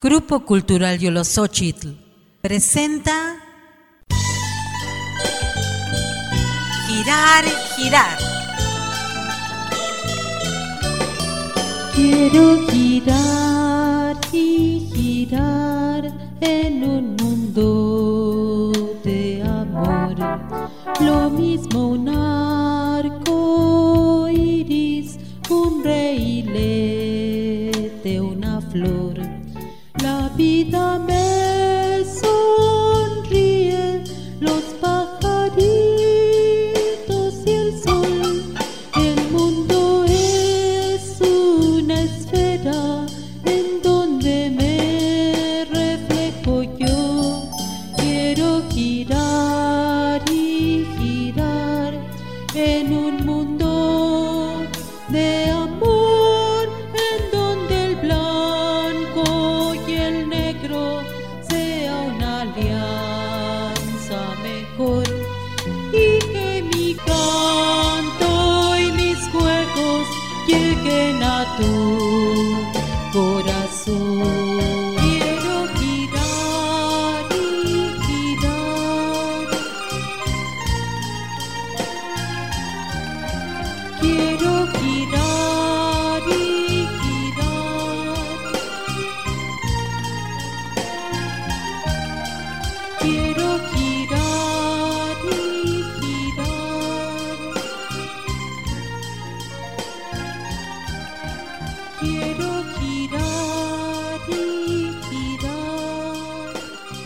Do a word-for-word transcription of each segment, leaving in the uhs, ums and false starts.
Grupo Cultural Yoloxochitl presenta Girar, girar. Quiero girar y girar en un mundo de amor, lo mismo un arco iris, un reilete, una flor. La vida me sonríe, los pajaritos y el sol. El mundo es una esfera en donde me reflejo yo. Quiero girar y girar en un mundo de amor, en donde el blanco y el negro sea una alianza mejor, y que mi canto y mis juegos lleguen a tu corazón. Quiero girar y girar, quiero girar y girar, quiero girar y girar, quiero girar y girar,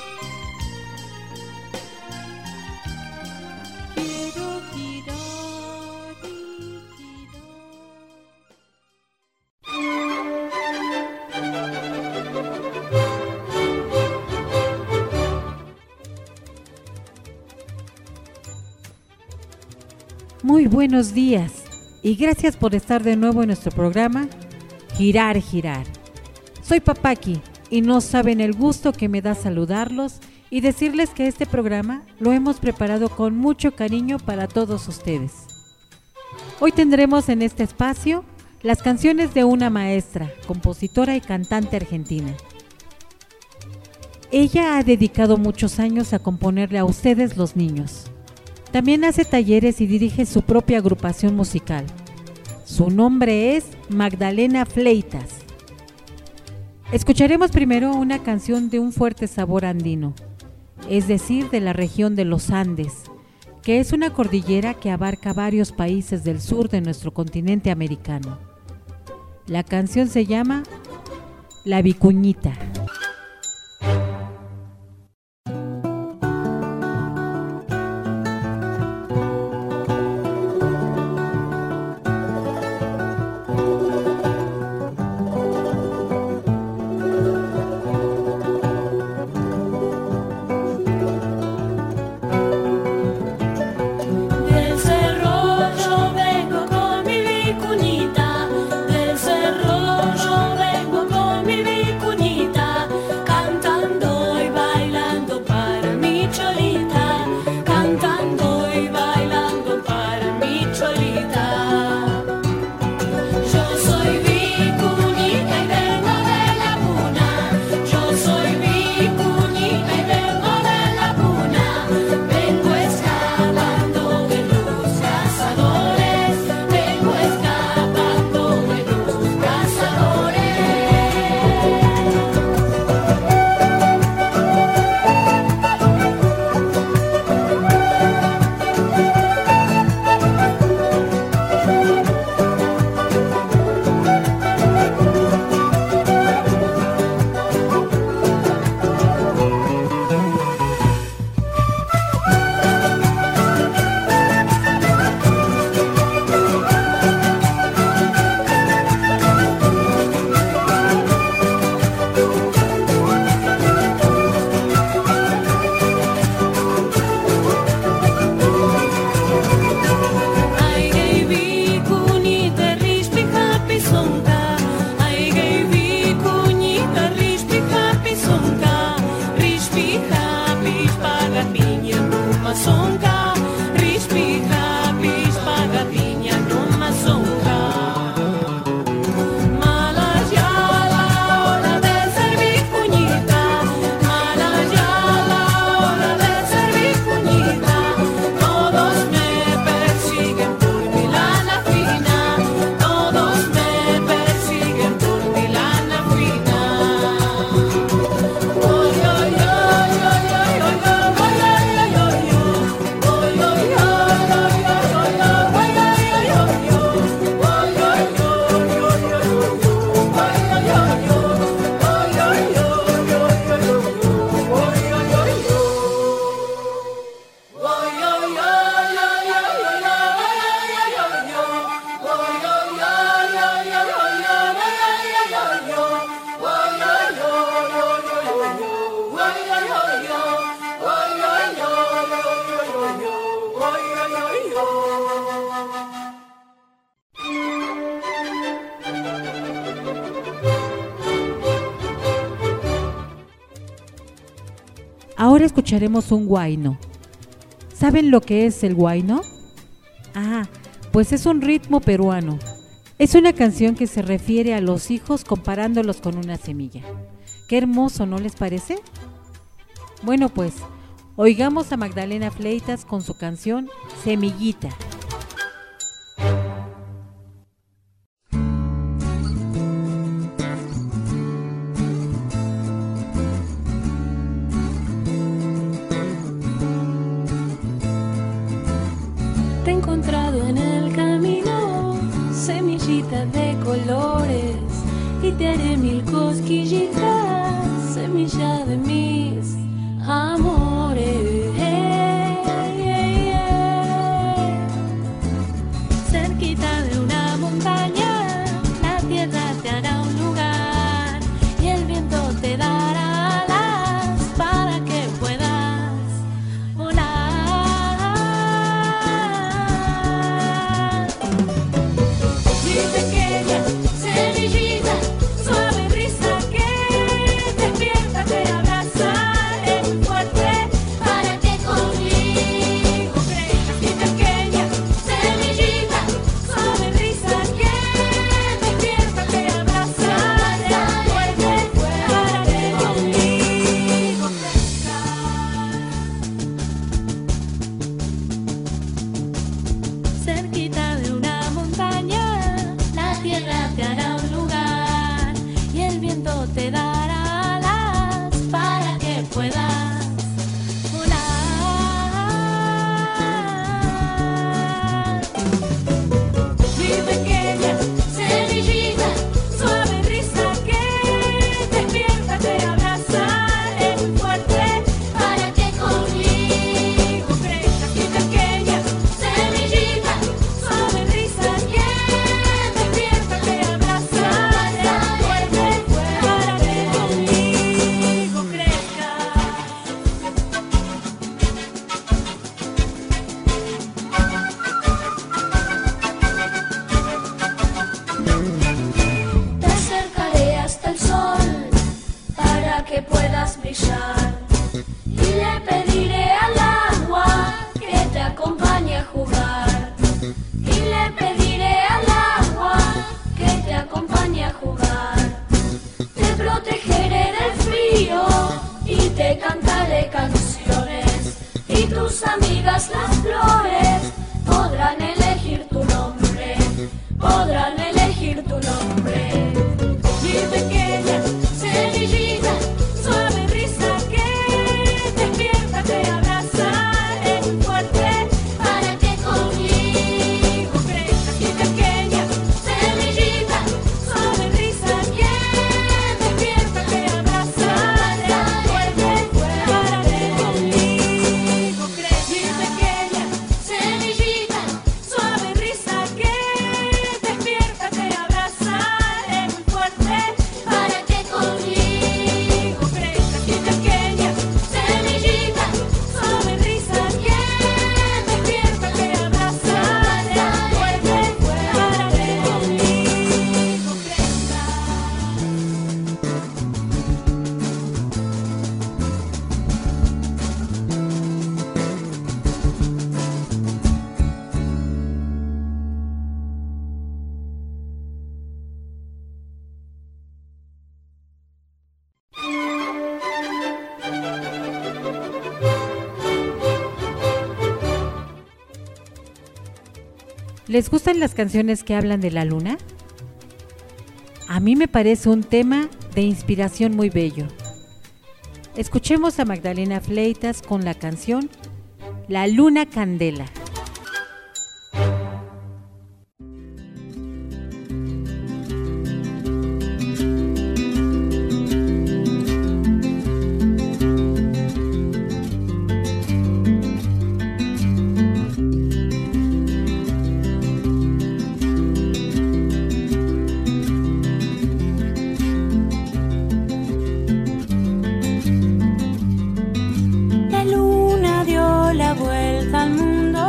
quiero girar y Muy buenos días y gracias por estar de nuevo en nuestro programa Girar, Girar. Soy Papaki y no saben el gusto que me da saludarlos y decirles que este programa lo hemos preparado con mucho cariño para todos ustedes. Hoy tendremos en este espacio las canciones de una maestra, compositora y cantante argentina. Ella ha dedicado muchos años a componerle a ustedes los niños. También hace talleres y dirige su propia agrupación musical. Su nombre es Magdalena Fleitas. Escucharemos primero una canción de un fuerte sabor andino, es decir, de la región de los Andes, que es una cordillera que abarca varios países del sur de nuestro continente americano. La canción se llama La Vicuñita. Del cerro yo vengo con mi vicuñita, del cerro yo vengo con mi vicuñita. Ahora escucharemos un huayno. ¿Saben lo que es el huayno? Ah, pues es un ritmo peruano. Es una canción que se refiere a los hijos comparándolos con una semilla. Qué hermoso, ¿no les parece? Bueno, pues, oigamos a Magdalena Fleitas con su canción Semillita. Te he encontrado en el camino, semillita de colores, y te haré mil cosquillitas, semilla de mis amores. Cerquita de una montaña, la tierra te hará un lugar y el viento te dará alas para que puedas volar. Mi pequeña semillita, suave brisa que despierta, te abraza, es muy fuerte para que conmigo crezcas. Mi pequeña semillita, suave brisa que despierta, te abraza, es muy fuerte para que conmigo crezcas. Cerquita de una montaña, la tierra te hará un lugar y el viento te dará alas para que puedas volar. Mi pequeña semillita, suave brisa que despierta, te abraza, es muy fuerte para que conmigo crezcas. Mi pequeña semillita, suave brisa que despierta, te abraza, es muy fuerte para que conmigo crezcas. Te acercaré hasta el sol para que puedas brillar y le pediré al agua que te acompañe a jugar. Y le pediré al agua que te acompañe a jugar. Te protegeré del frío y te cantaré canciones. Y tus amigas las flores podrán elegir tu nombre, podrán elegir tu nombre. Mi pequeña semillita, suave brisa que despierta, te abraza, es muy fuerte para que conmigo crezcas. Mi pequeña semillita, suave brisa que despierta, te abraza, es muy fuerte para que conmigo crezcas. Mi pequeña semillita, suave brisa que despierta, te abraza, es muy fuerte para que conmigo crezcas. Mi pequeña semillita, suave brisa que despierta, te abraza, es muy fuerte para que conmigo ¿Les gustan las canciones que hablan de la luna? A mí me parece un tema de inspiración muy bello. Escuchemos a Magdalena Fleitas con la canción La Luna Candela. La luna dio la vuelta al mundo,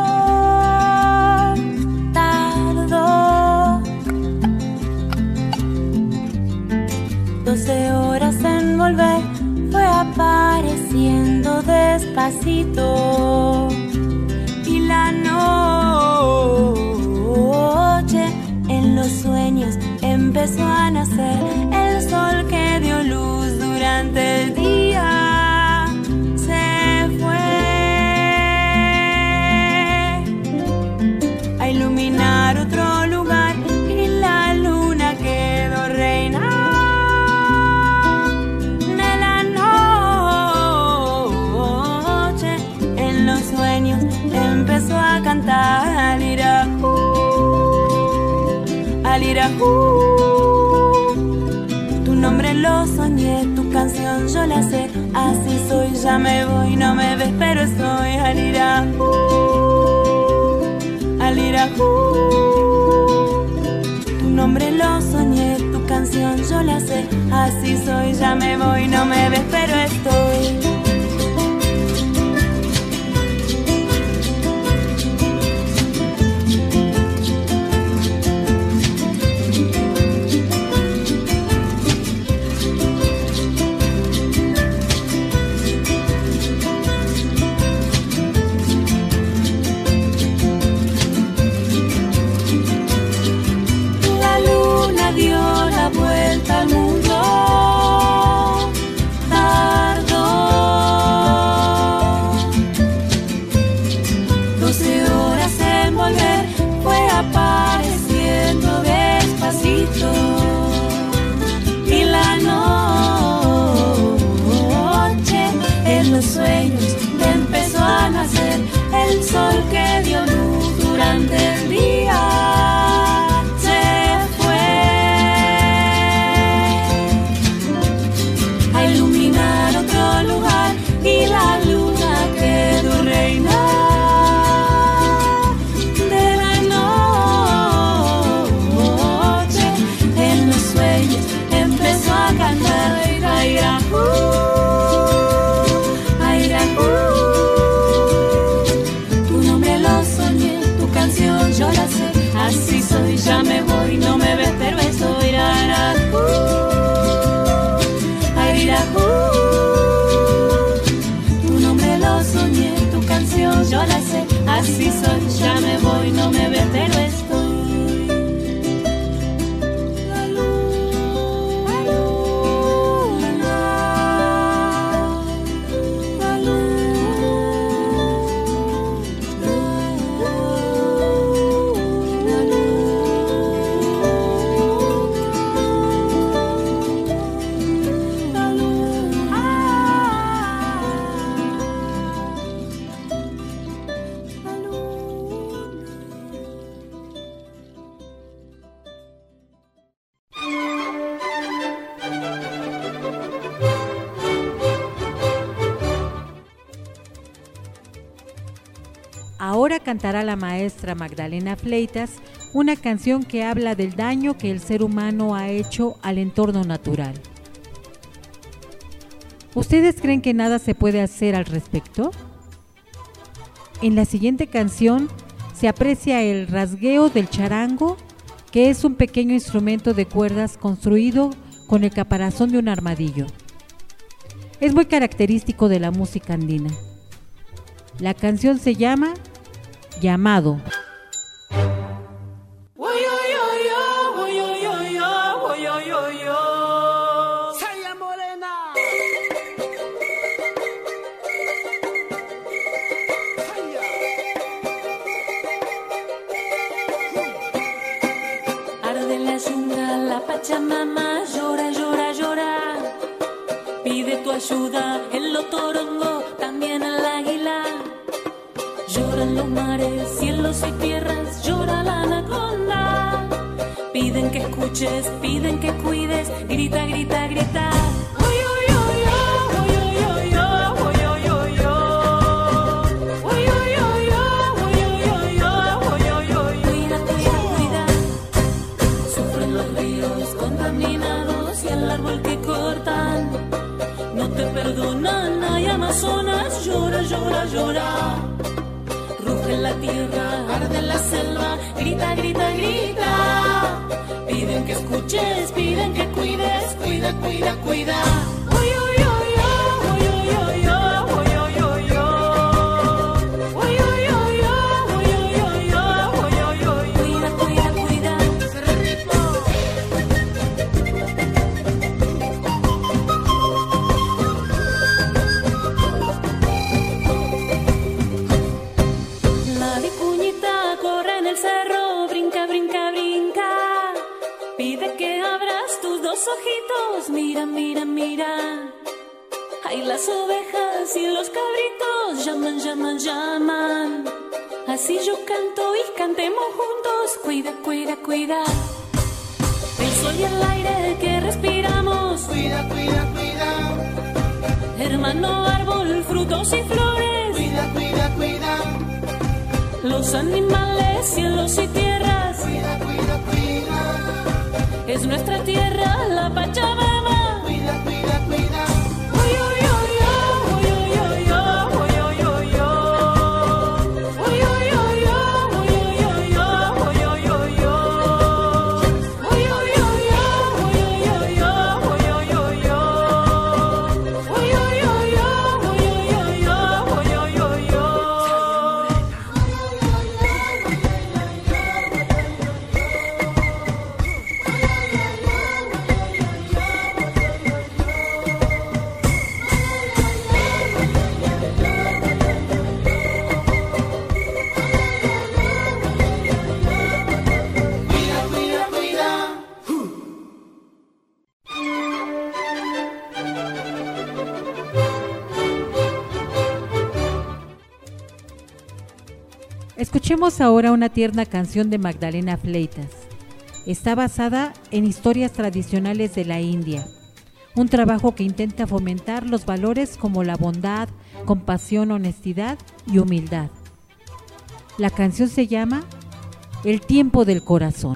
tardó doce horas en volver, fue apareciendo despacito y la noche en los sueños empezó a nacer. El sol que dio luz durante el día se fue a iluminar otro lugar y la luna quedó reina de la noche. En los sueños empezó a cantar Alirajú, Alirajú. Tu nombre lo soñé, tu canción yo la sé. Así soy, ya me voy, no me ves, pero estoy Alirajú, Alirajú. Tu nombre lo soñé, tu canción yo la sé. Así soy, ya me voy, no me ves, pero estoy. Vuelta al mundo tardó doce horas en volver, fue apareciendo despacito y la noche en los sueños empezó a nacer. El sol que dio luz durante el día lugar y la luna quedó reina de la noche. En los sueños empezó a cantar Alirajú, Alirajú. Tu nombre lo soñé, tu canción yo la sé. Así soy, ya me voy, no me ves, pero estoy Alirajú, Alirajú. Yo la sé, así soy, ya me voy, no me ves, pero estoy. La luna, la luna, la luna, la luna, la luna. Ahora cantará la maestra Magdalena Fleitas una canción que habla del daño que el ser humano ha hecho al entorno natural. ¿Ustedes creen que nada se puede hacer al respecto? En la siguiente canción se aprecia el rasgueo del charango, que es un pequeño instrumento de cuerdas construido con el caparazón de un armadillo. Es muy característico de la música andina. La canción se llama Llamado. Arde la yunga, la Pachamama llora, llora, llora. Pide tu ayuda en lo torongo, también el águila. Lloran los mares, cielos y tierras, llora la anaconda. Piden que escuches, piden que cuides, grita, grita, grita. Cuida, cuida, cuida. Sufren los ríos contaminados y el árbol que cortan. No te perdonan, hay Amazonas, llora, llora, llora. Ruge la tierra, arde la selva, grita, grita, grita. Piden que escuches, piden que cuides, cuida, cuida, cuida. Uy, uy, uy, uy, mira, mira. Ay, las ovejas y los cabritos llaman, llaman, llaman. Así yo canto y cantemos juntos. Cuida, cuida, cuida. El sol y el aire que respiramos. Cuida, cuida, cuida. Hermano árbol, frutos y flores. Cuida, cuida, cuida. Los animales, cielos y tierras. Cuida, cuida, cuida. Es nuestra tierra, la Pachamama. Cuida, cuida, cuida. Uy, uy, uy, uy, uy, uy, uy, uy, uy, uy. Uy, uy, uy, uy, uy, uy, uy, uy, uy, uy. Uy, uy, uy, uy, uy, uy, uy, uy, uy, uy. Uy, uy, uy, uy, uy, uy, uy, uy, uy, uy. Cuida, cuida, cuida. Escuchemos ahora una tierna canción de Magdalena Fleitas. Está basada en historias tradicionales de la India, un trabajo que intenta fomentar los valores como la bondad, compasión, honestidad y humildad. La canción se llama El tiempo del corazón.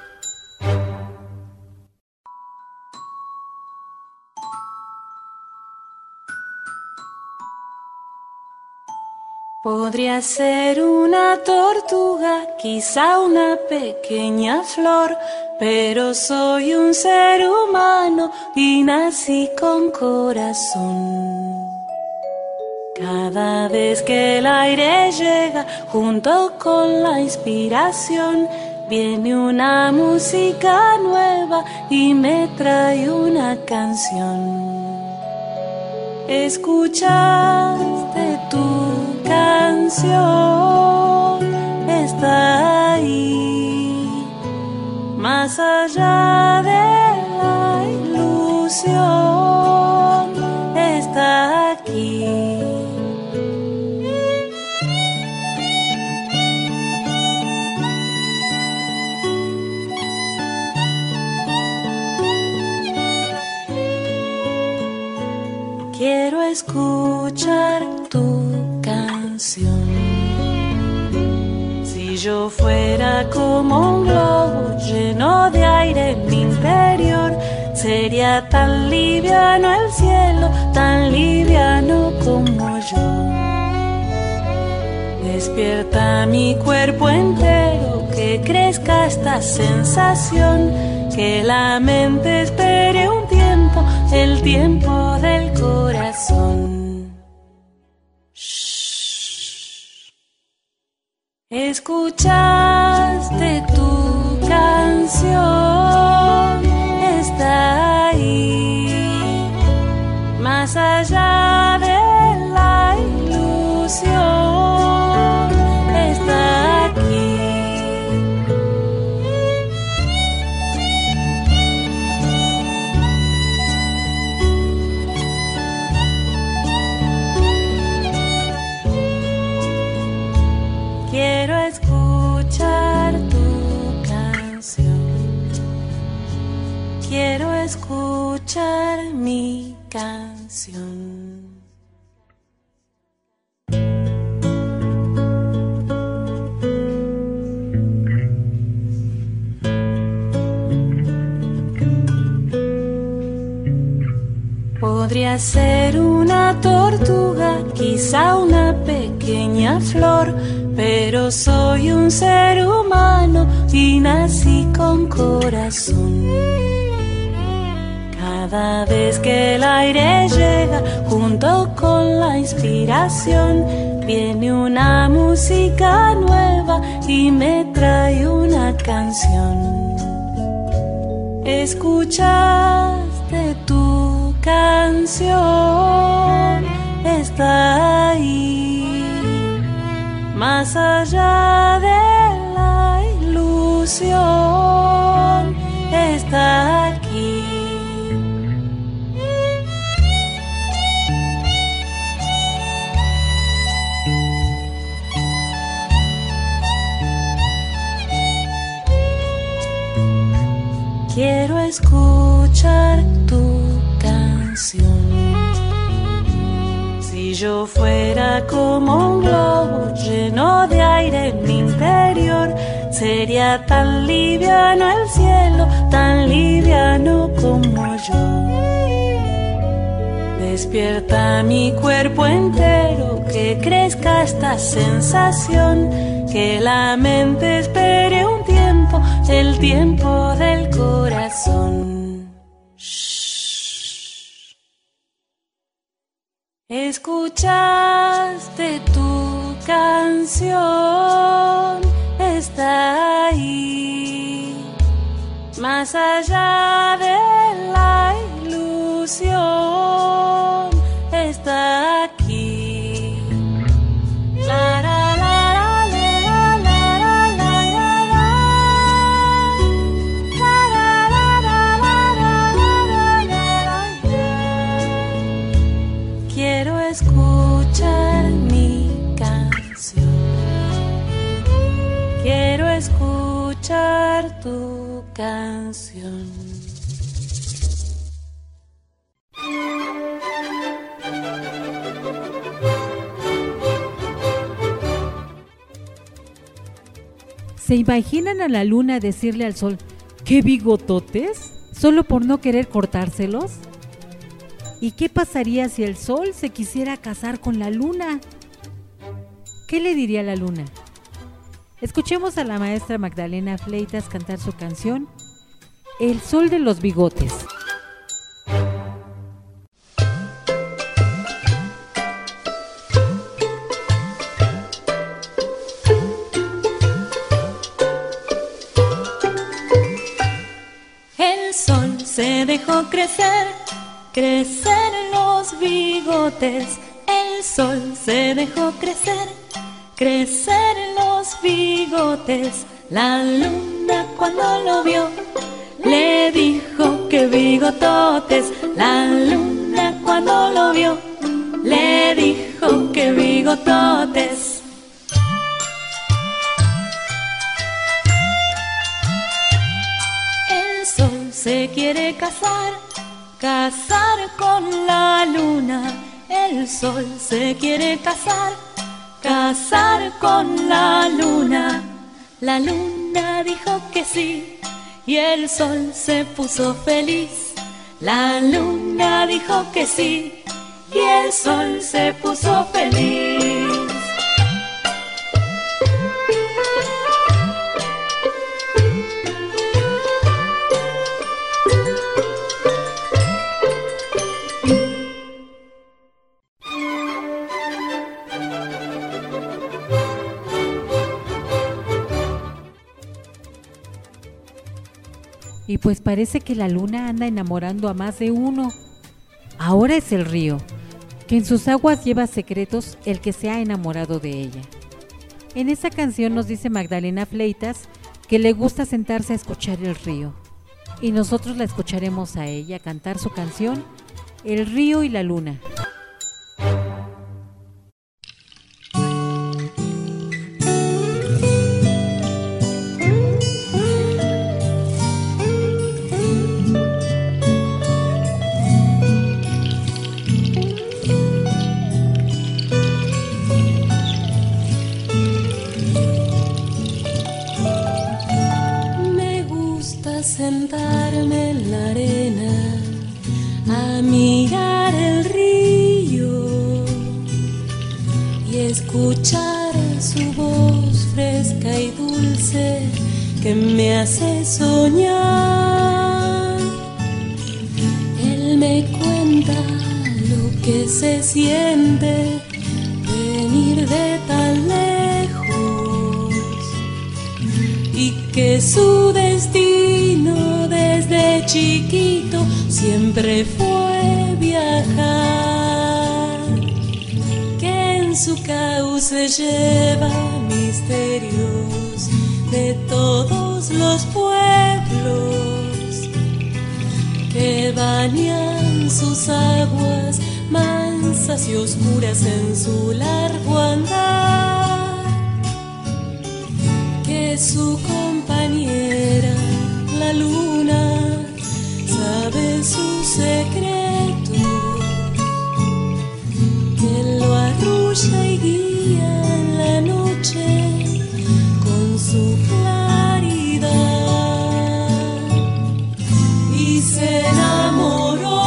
Podría ser una tortuga, quizá una pequeña flor, pero soy un ser humano y nací con corazón. Cada vez que el aire llega, junto con la inspiración, viene una música nueva y me trae una canción. ¿Escuchaste tu canción? Está ahí, más allá de la ilusión, está aquí. Quiero escuchar tu canción. Si yo fuera como un globo lleno de aire en mi interior, sería tan liviano el cielo, tan liviano como yo. Despierta mi cuerpo entero, que crezca esta sensación, que la mente espere un tiempo, el tiempo del corazón. Shh. ¿Escuchaste tu canción? Está ahí, más allá de la ilusión, está aquí. Quiero escuchar tu canción. Quiero escuchar mi canción. Podría ser una tortuga, quizá una pequeña flor, pero soy un ser humano y nací con corazón. Cada vez que el aire llega, junto con la inspiración, viene una música nueva y me trae una canción. ¿Escuchaste tu canción? Está ahí, más allá de la ilusión, está aquí. escuchar tu canción. Si yo fuera como un globo lleno de aire en mi interior, sería tan liviano el cielo, tan liviano como yo. Despierta mi cuerpo entero, que crezca esta sensación, que la mente espere un tiempo, el tiempo del corazón. Shh. Escuchaste tu canción, está ahí, más allá de la ilusión, está aquí. La, la, la, la, la, la, la, la, la, la. Quiero escuchar mi canción. Quiero escuchar tu canción. ¿Se imaginan a la luna decirle al sol, ¡qué bigototes!, solo por no querer cortárselos? ¿Y qué pasaría si el sol se quisiera casar con la luna? ¿Qué le diría la luna? Escuchemos a la maestra Magdalena Fleitas cantar su canción, El sol de los bigotes. El sol se dejó crecer, crecer los bigotes. El sol se dejó crecer, crecer los bigotes. La luna cuando lo vio, le dijo que bigototes. La luna cuando lo vio, le dijo que bigototes. El sol se quiere casar, casar con la luna. El sol se quiere casar, casar con la luna. La luna dijo que sí y el sol se puso feliz. La luna dijo que sí y el sol se puso feliz. Y pues parece que la luna anda enamorando a más de uno. Ahora es el río, que en sus aguas lleva secretos el que se ha enamorado de ella. En esta canción nos dice Magdalena Fleitas que le gusta sentarse a escuchar el río. Y nosotros la escucharemos a ella cantar su canción, El río y la luna. Sentarme en la arena a mirar el río y escuchar su voz fresca y dulce que me hace soñar. Él me cuenta lo que se siente venir de tan lejos y que su destino desde chiquito siempre fue viajar, que en su cauce lleva misterios de todos los pueblos que bañan sus aguas mansas y oscuras en su largo andar, que su compañera la luna es un secreto que lo arrulla y guía en la noche con su claridad, y se enamoró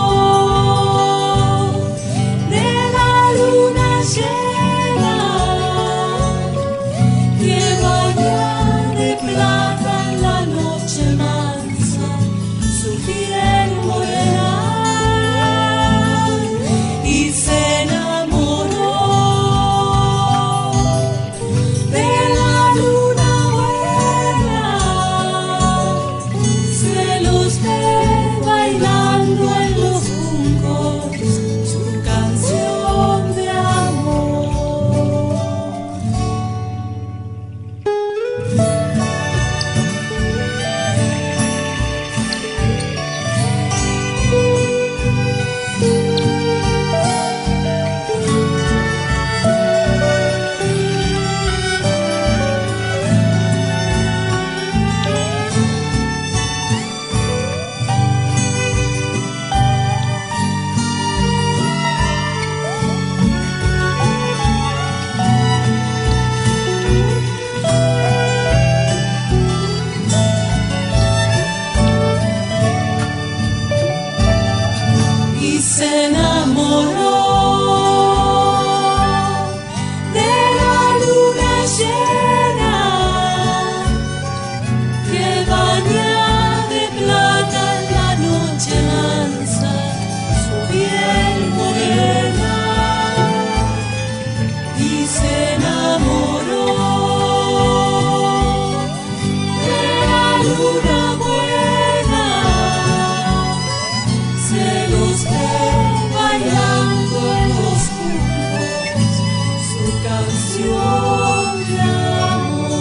de la luna llena que baña de plata en la noche mansa su piel morena, y se enamoró de la luna buena, se los ve bailando en los juncos su canción de amor. Y se enamoró de la luna llena que baña de plata en la noche mansa su piel morena, y se enamoró de la luna buena, se los ve bailando en los juncos su canción de amor.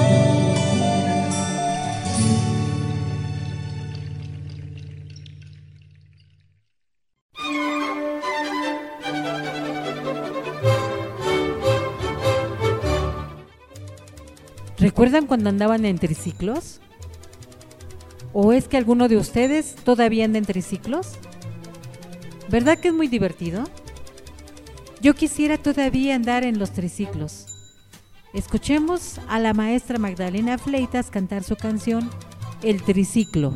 ¿Recuerdan cuando andaban en triciclos? ¿O es que alguno de ustedes todavía anda en triciclos? ¿Verdad que es muy divertido? Yo quisiera todavía andar en los triciclos. Escuchemos a la maestra Magdalena Fleitas cantar su canción El Triciclo.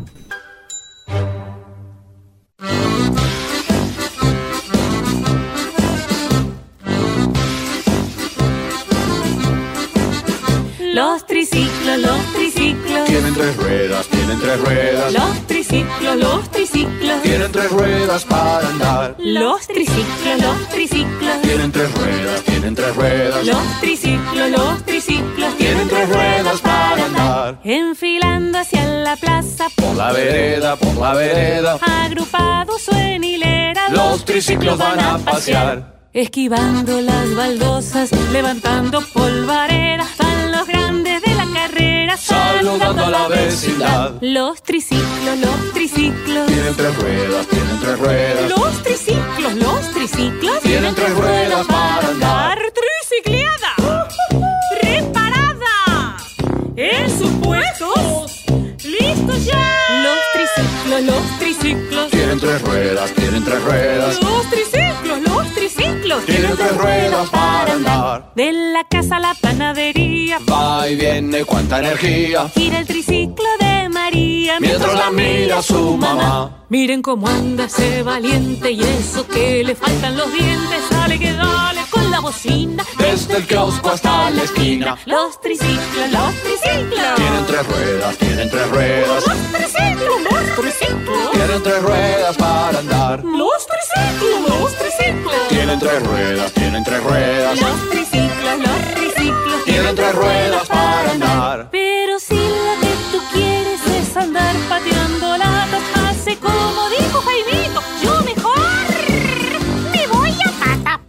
Los triciclos, los triciclos, Tienen tres ruedas, tienen tres ruedas. los triciclos, los triciclos, Tienen tres ruedas para andar. los triciclos, los triciclos, Tienen tres ruedas, tienen tres ruedas. los triciclos, los triciclos, Tienen tres ruedas para andar. enfilando hacia la plaza, Por la vereda, por la vereda. agrupados o en hilera, Los triciclos van a pasear. esquivando las baldosas, levantando polvareda, van los grandes de la carrera, Saludando a la vecindad. Los triciclos, los triciclos, Tienen tres ruedas, tienen tres ruedas. los triciclos, los triciclos, Tienen tres ruedas para andar. Tricicleada, reparada, en sus puestos, listos ya. Los triciclos, los triciclos, Tienen tres ruedas, tienen tres ruedas. los triciclos, los triciclos, Tienen tres ruedas para andar. de la casa a la panadería, Va y viene cuánta energía. gira el triciclo de María Mientras la mira su mamá. Miren cómo anda ese valiente, y eso que le faltan los dientes, dale que dale con la bocina. Desde el kiosco hasta la esquina. Los triciclos, los triciclos, Tienen tres ruedas, tienen tres ruedas. los triciclos, los triciclos, Tienen tres ruedas para andar. los triciclos, los triciclos, Tienen tres ruedas, tienen tres ruedas. los triciclos, los triciclos, Tienen tres ruedas para andar. Pero si lo que tú quieres es andar pateando latas, hace como dijo Jaimito, yo mejor me voy a pata.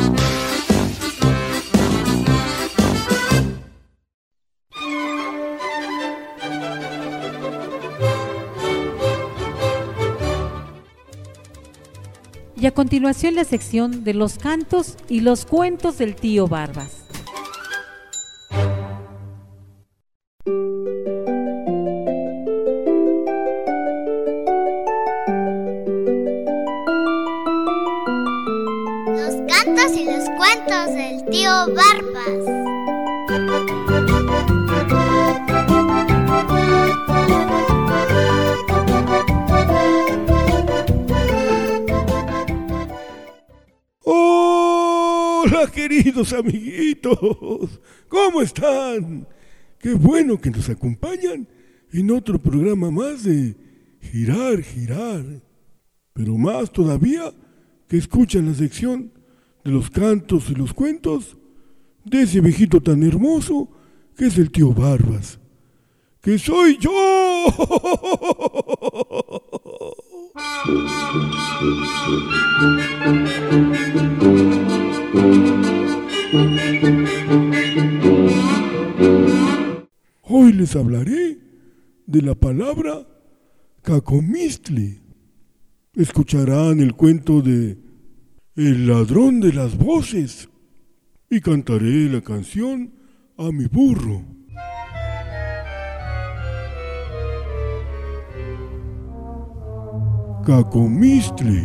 Y a continuación la sección de los cantos y los cuentos del tío Barbas. cantos y los cuentos del tío Barbas. Hola, queridos amiguitos, ¿cómo están? Qué bueno que nos acompañan en otro programa más de Girar, Girar. Pero más todavía que escuchan la sección de los cantos y los cuentos de ese viejito tan hermoso que es el tío Barbas, que soy yo. Hoy les hablaré de la palabra cacomixtle. Escucharán el cuento de El ladrón de las voces y cantaré la canción a mi burro. Cacomixtle.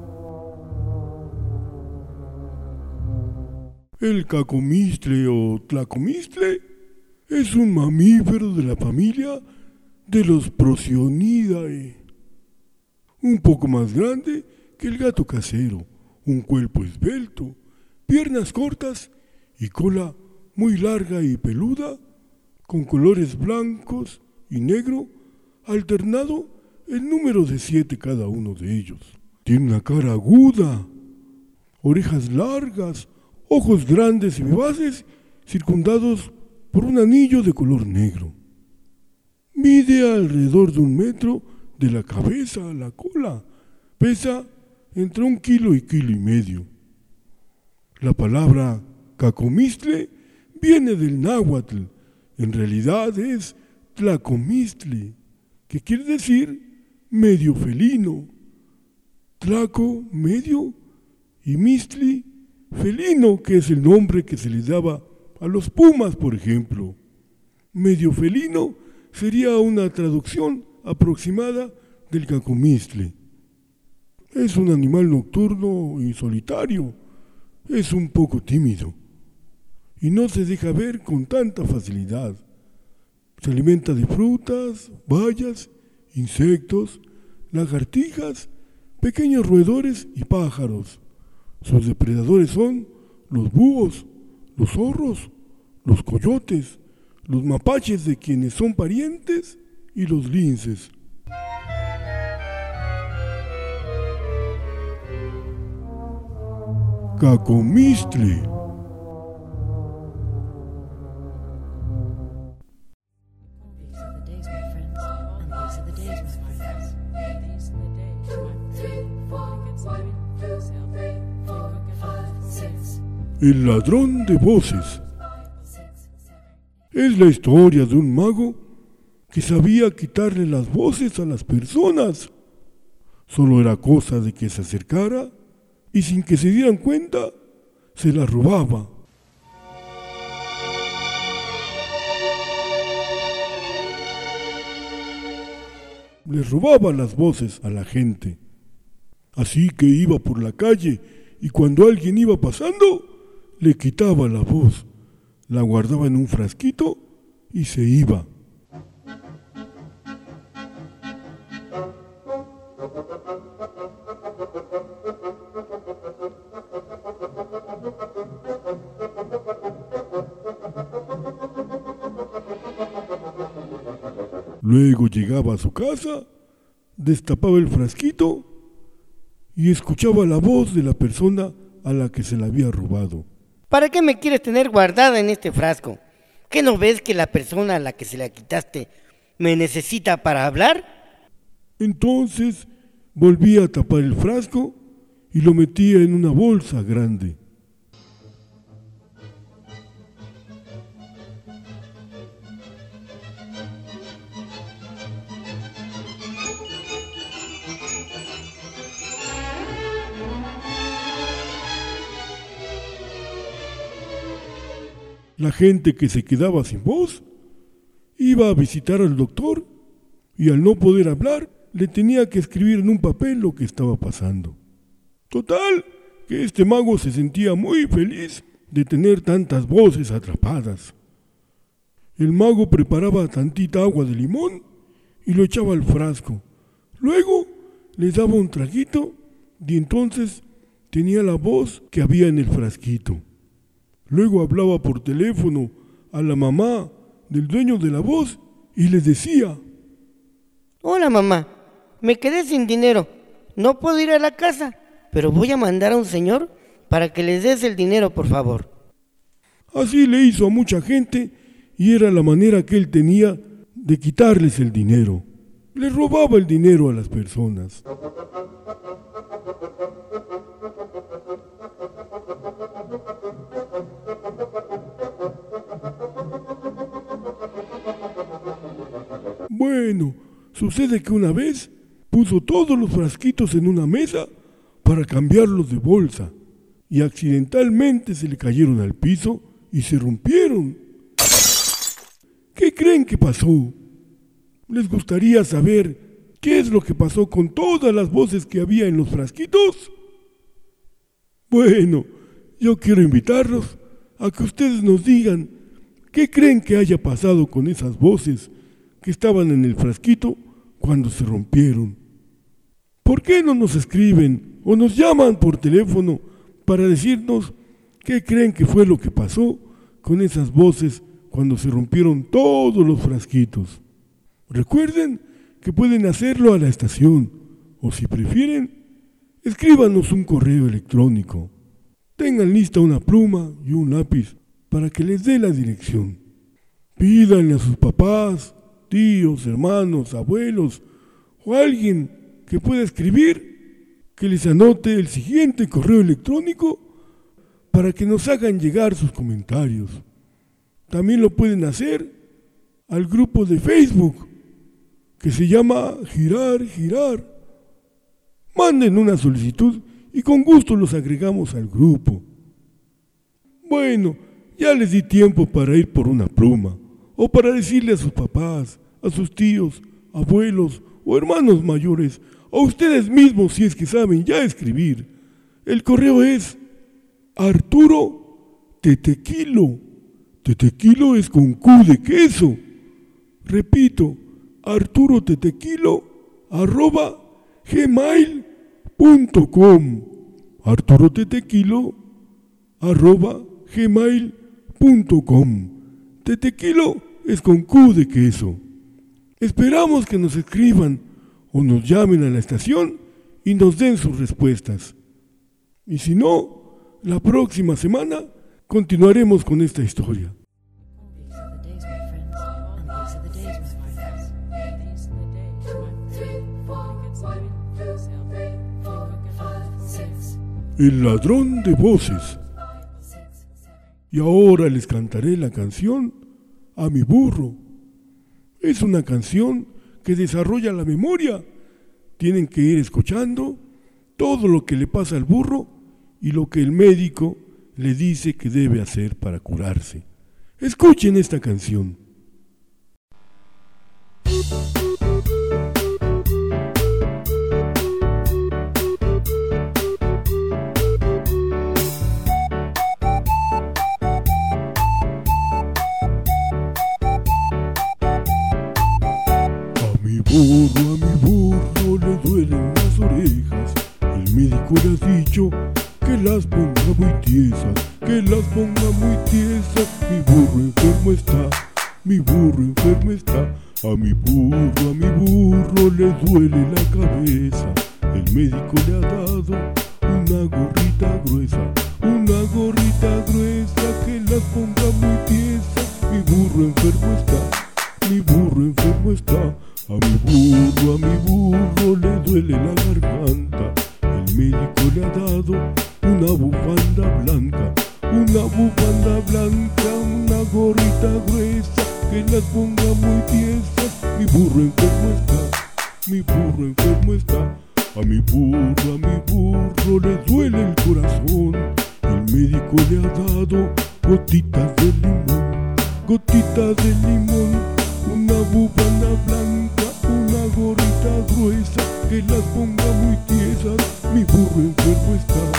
El cacomixtle o tlacomixtle es un mamífero de la familia de los Procionidae, un poco más grande que el gato casero, un cuerpo esbelto, piernas cortas y cola muy larga y peluda, con colores blancos y negro, alternado el número de siete cada uno de ellos. Tiene una cara aguda, orejas largas, ojos grandes y vivaces, circundados por un anillo de color negro. Mide alrededor de un metro de la cabeza a la cola. Pesa entre un kilo y kilo y medio. La palabra cacomixtle viene del náhuatl. En realidad es tlacomixtle, que quiere decir medio felino. Tlaco, medio, y mixtle, felino, que es el nombre que se les daba a los pumas, por ejemplo. Medio felino sería una traducción aproximada del cacomixtle. Es un animal nocturno y solitario. Es un poco tímido y no se deja ver con tanta facilidad. Se alimenta de frutas, bayas, insectos, lagartijas, pequeños roedores y pájaros. Sus depredadores son los búhos, los zorros, los coyotes, los mapaches de quienes son parientes y los linces. Cacomixtle. El ladrón de voces. Es la historia de un mago que sabía quitarle las voces a las personas. Solo era cosa de que se acercara y sin que se dieran cuenta, se las robaba. Le robaba las voces a la gente. Así que iba por la calle y cuando alguien iba pasando, le quitaba la voz, la guardaba en un frasquito y se iba. Luego llegaba a su casa, destapaba el frasquito y escuchaba la voz de la persona a la que se la había robado. ¿Para qué me quieres tener guardada en este frasco? ¿Qué no ves que la persona a la que se la quitaste me necesita para hablar? Entonces volvía a tapar el frasco y lo metía en una bolsa grande. La gente que se quedaba sin voz iba a visitar al doctor y al no poder hablar le tenía que escribir en un papel lo que estaba pasando. Total, que este mago se sentía muy feliz de tener tantas voces atrapadas. El mago preparaba tantita agua de limón y lo echaba al frasco. Luego les daba un traguito y entonces tenía la voz que había en el frasquito. Luego hablaba por teléfono a la mamá del dueño de la voz y les decía: hola mamá, me quedé sin dinero, no puedo ir a la casa, pero voy a mandar a un señor para que les des el dinero, por favor. Así le hizo a mucha gente y era la manera que él tenía de quitarles el dinero. Le robaba el dinero a las personas. Bueno, sucede que una vez puso todos los frasquitos en una mesa para cambiarlos de bolsa y accidentalmente se le cayeron al piso y se rompieron. ¿Qué creen que pasó? ¿Les gustaría saber qué es lo que pasó con todas las voces que había en los frasquitos? Bueno, yo quiero invitarlos a que ustedes nos digan qué creen que haya pasado con esas voces que estaban en el frasquito cuando se rompieron. ¿Por qué no nos escriben o nos llaman por teléfono para decirnos qué creen que fue lo que pasó con esas voces cuando se rompieron todos los frasquitos? Recuerden que pueden hacerlo a la estación o, si prefieren, escríbanos un correo electrónico. Tengan lista una pluma y un lápiz para que les dé la dirección. Pídanle a sus papás, tíos, hermanos, abuelos o alguien que pueda escribir que les anote el siguiente correo electrónico para que nos hagan llegar sus comentarios. También lo pueden hacer al grupo de Facebook que se llama Girar, Girar. Manden una solicitud y con gusto los agregamos al grupo. Bueno, ya les di tiempo para ir por una pluma o para decirle a sus papás, a sus tíos, abuelos o hermanos mayores, a ustedes mismos si es que saben ya escribir. El correo es Arturo Tetequilo. Tetequilo es con Q de queso. Repito, Arturo Tetequilo arroba gmail punto com. Arturo Tetequilo arroba gmail punto com. Tetequilo es con Q de queso. Esperamos que nos escriban o nos llamen a la estación y nos den sus respuestas. Y si no, la próxima semana continuaremos con esta historia. El ladrón de voces. Y ahora les cantaré la canción A mi burro. Es una canción que desarrolla la memoria. Tienen que ir escuchando todo lo que le pasa al burro y lo que el médico le dice que debe hacer para curarse. Escuchen esta canción. Burro, a mi burro le duelen las orejas. El médico le ha dicho que las ponga muy tiesas, que las ponga muy tiesas. Mi burro enfermo está, mi burro enfermo está. A mi burro, a mi burro le duele la cabeza. El médico le ha dado una gorrita gruesa, una gorrita gruesa que las ponga muy tiesas. Mi burro enfermo está, mi burro enfermo está. A mi burro, a mi burro le duele la garganta. El médico le ha dado una bufanda blanca, una bufanda blanca, una gorrita gruesa que las ponga muy tiesas. Mi burro enfermo está, mi burro enfermo está. A mi burro, a mi burro le duele el corazón. El médico le ha dado gotitas de limón, gotitas de limón, una bufanda blanca, una gorrita gruesa que las ponga muy tiesas. Mi burro enfermo está,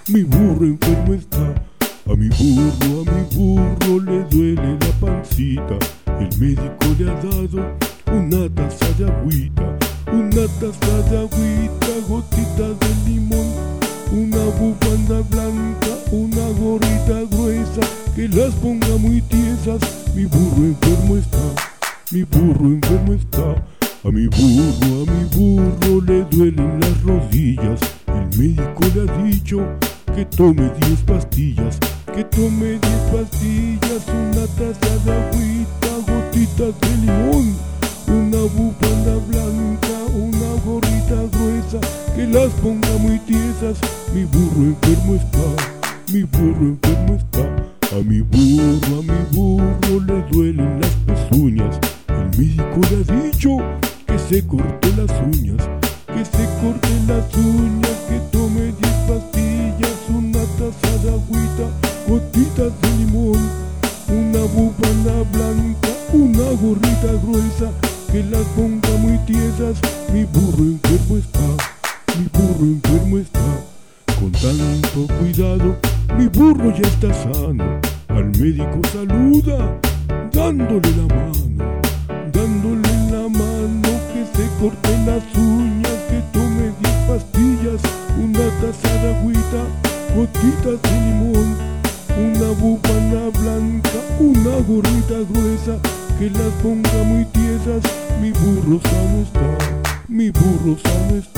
mi burro enfermo está. A mi burro, a mi burro le duele la pancita. El médico le ha dado una taza de agüita, una taza de agüita, gotitas de limón, una bufanda blanca, una gorrita gruesa, que las ponga muy tiesas. Mi burro enfermo está, mi burro enfermo está. A mi burro, a mi burro le duelen las rodillas. El médico le ha dicho que tome diez pastillas, que tome diez pastillas, una taza de agüita, gotitas de limón, una bufanda blanca, una gorrita gruesa, que las ponga muy tiesas. Mi burro enfermo está, mi burro enfermo está. A mi burro, a mi burro le duelen las pezuñas. El médico le ha dicho que se corte las uñas, que se corte las uñas, que tome diez pastillas, una taza de agüita, gotitas de limón, una bufanda blanca, una gorrita gruesa, que las ponga muy tiesas. Mi burro enfermo está, mi burro enfermo está. Con tanto cuidado, mi burro ya está sano. Al médico saluda, dándole la mano, dándole la mano, que se corte las uñas, que tome diez pastillas, una taza de agüita, gotitas de limón, una bufanda blanca, una gorrita gruesa, que las ponga muy tiesas. Mi burro sano está, mi burro sano está.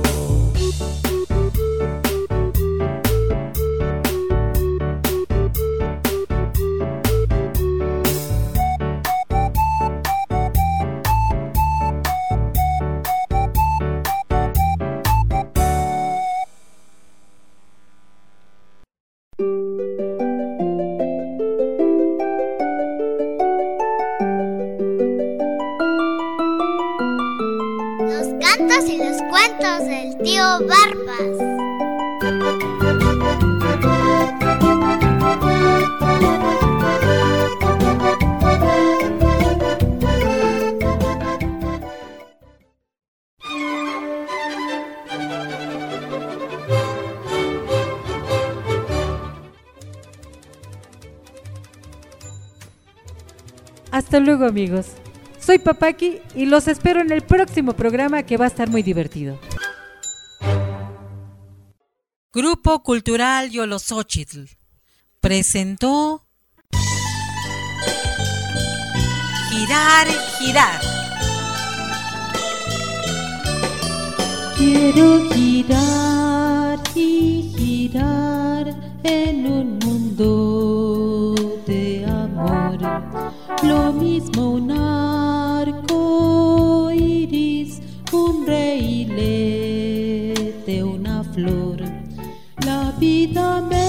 Y los cuentos del tío Barbas. Hasta luego, amigos. Soy Papaki y los espero en el próximo programa, que va a estar muy divertido. Grupo Cultural Yolosóchitl presentó Girar, girar. Quiero girar y girar en un mundo de amor, lo mismo un arco iris, un reilete, una flor. La vida me